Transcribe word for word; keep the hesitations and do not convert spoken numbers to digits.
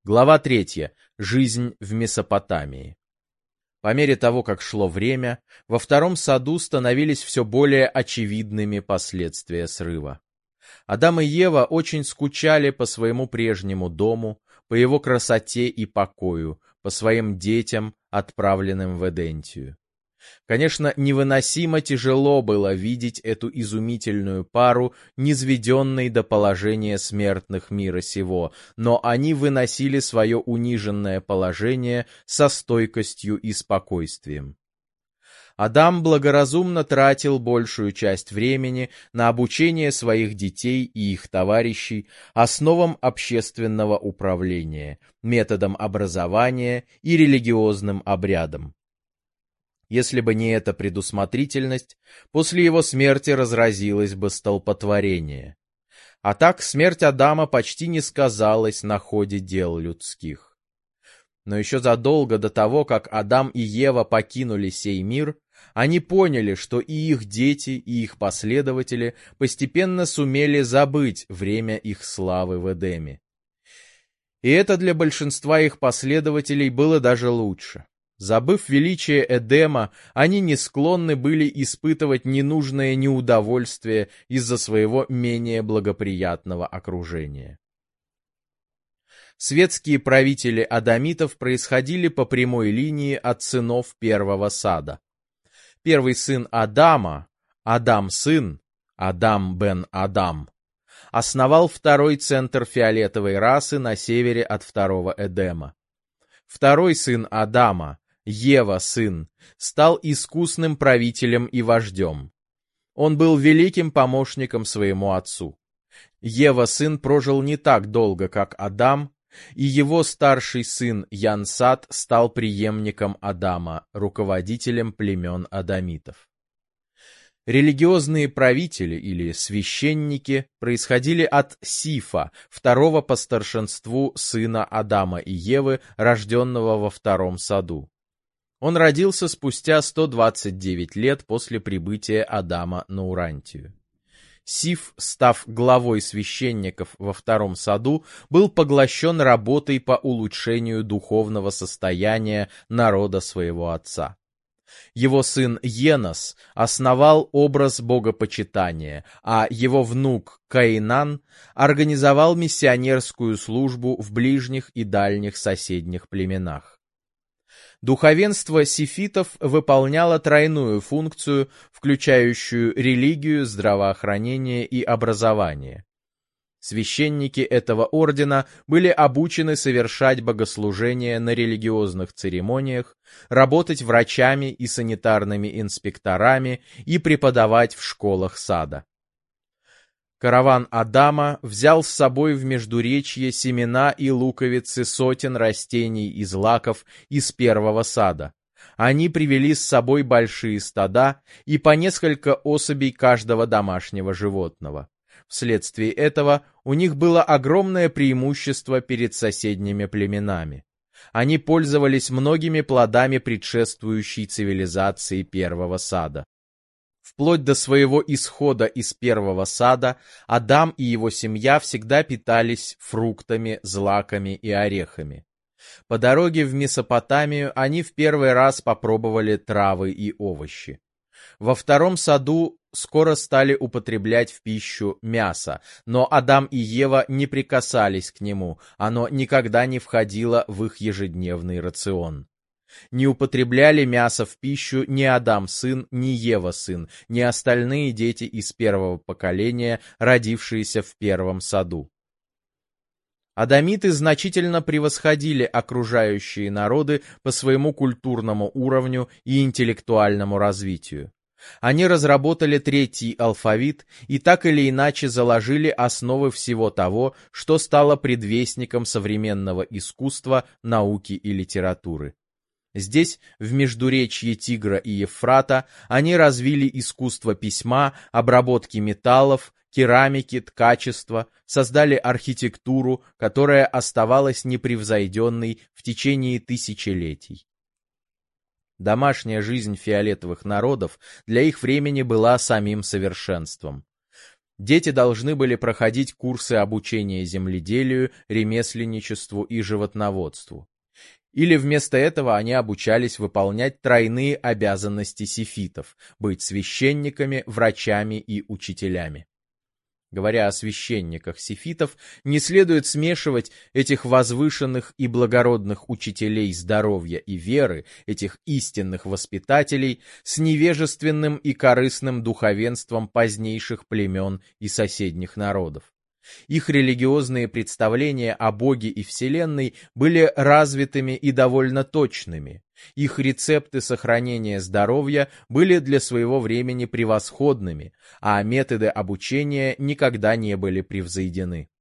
Глава третья. Жизнь в Месопотамии. По мере того, как шло время, во втором саду становились все более очевидными последствия срыва. Адам и Ева очень скучали по своему прежнему дому, по его красоте и покою, по своим детям, отправленным в Эдентию. Конечно, невыносимо тяжело было видеть эту изумительную пару, низведенной до положения смертных мира сего, но они выносили свое униженное положение со стойкостью и спокойствием. Адам благоразумно тратил большую часть времени на обучение своих детей и их товарищей основам общественного управления, методам образования и религиозным обрядам. Если бы не эта предусмотрительность, после его смерти разразилось бы столпотворение. А так смерть Адама почти не сказалась на ходе дел людских. Но еще задолго до того, как Адам и Ева покинули сей мир, они поняли, что и их дети, и их последователи постепенно сумели забыть время их славы в Эдеме. И это для большинства их последователей было даже лучше. Забыв величие Эдема, они не склонны были испытывать ненужное неудовольствие из-за своего менее благоприятного окружения. Светские правители адамитов происходили по прямой линии от сынов первого сада. Первый сын Адама, Адам-сын, Адам бен Адам, основал второй центр фиолетовой расы на севере от второго Эдема. Второй сын Адама, Ева, сын, стал искусным правителем и вождем. Он был великим помощником своему отцу. Ева, сын, прожил не так долго, как Адам, и его старший сын Янсат стал преемником Адама, руководителем племен адамитов. Религиозные правители или священники происходили от Сифа, второго по старшинству сына Адама и Евы, рожденного во втором саду. Он родился спустя сто двадцать девять лет после прибытия Адама на Урантию. Сиф, став главой священников во втором саду, был поглощен работой по улучшению духовного состояния народа своего отца. Его сын Енос основал образ богопочитания, а его внук Каинан организовал миссионерскую службу в ближних и дальних соседних племенах. Духовенство сифитов выполняло тройную функцию, включающую религию, здравоохранение и образование. Священники этого ордена были обучены совершать богослужения на религиозных церемониях, работать врачами и санитарными инспекторами и преподавать в школах сада. Караван Адама взял с собой в Междуречье семена и луковицы сотен растений и злаков из первого сада. Они привели с собой большие стада и по несколько особей каждого домашнего животного. Вследствие этого у них было огромное преимущество перед соседними племенами. Они пользовались многими плодами предшествующей цивилизации первого сада. Вплоть до своего исхода из первого сада Адам и его семья всегда питались фруктами, злаками и орехами. По дороге в Месопотамию они в первый раз попробовали травы и овощи. Во втором саду скоро стали употреблять в пищу мясо, но Адам и Ева не прикасались к нему, оно никогда не входило в их ежедневный рацион. Не употребляли мясо в пищу ни Адам сын, ни Ева сын, ни остальные дети из первого поколения, родившиеся в первом саду. Адамиты значительно превосходили окружающие народы по своему культурному уровню и интеллектуальному развитию. Они разработали третий алфавит и так или иначе заложили основы всего того, что стало предвестником современного искусства, науки и литературы. Здесь, в междуречье Тигра и Евфрата, они развили искусство письма, обработки металлов, керамики, ткачества, создали архитектуру, которая оставалась непревзойденной в течение тысячелетий. Домашняя жизнь фиолетовых народов для их времени была самим совершенством. Дети должны были проходить курсы обучения земледелию, ремесленничеству и животноводству. Или вместо этого они обучались выполнять тройные обязанности сефитов – быть священниками, врачами и учителями. Говоря о священниках сефитов, не следует смешивать этих возвышенных и благородных учителей здоровья и веры, этих истинных воспитателей, с невежественным и корыстным духовенством позднейших племен и соседних народов. Их религиозные представления о Боге и Вселенной были развитыми и довольно точными. Их рецепты сохранения здоровья были для своего времени превосходными, а методы обучения никогда не были превзойдены.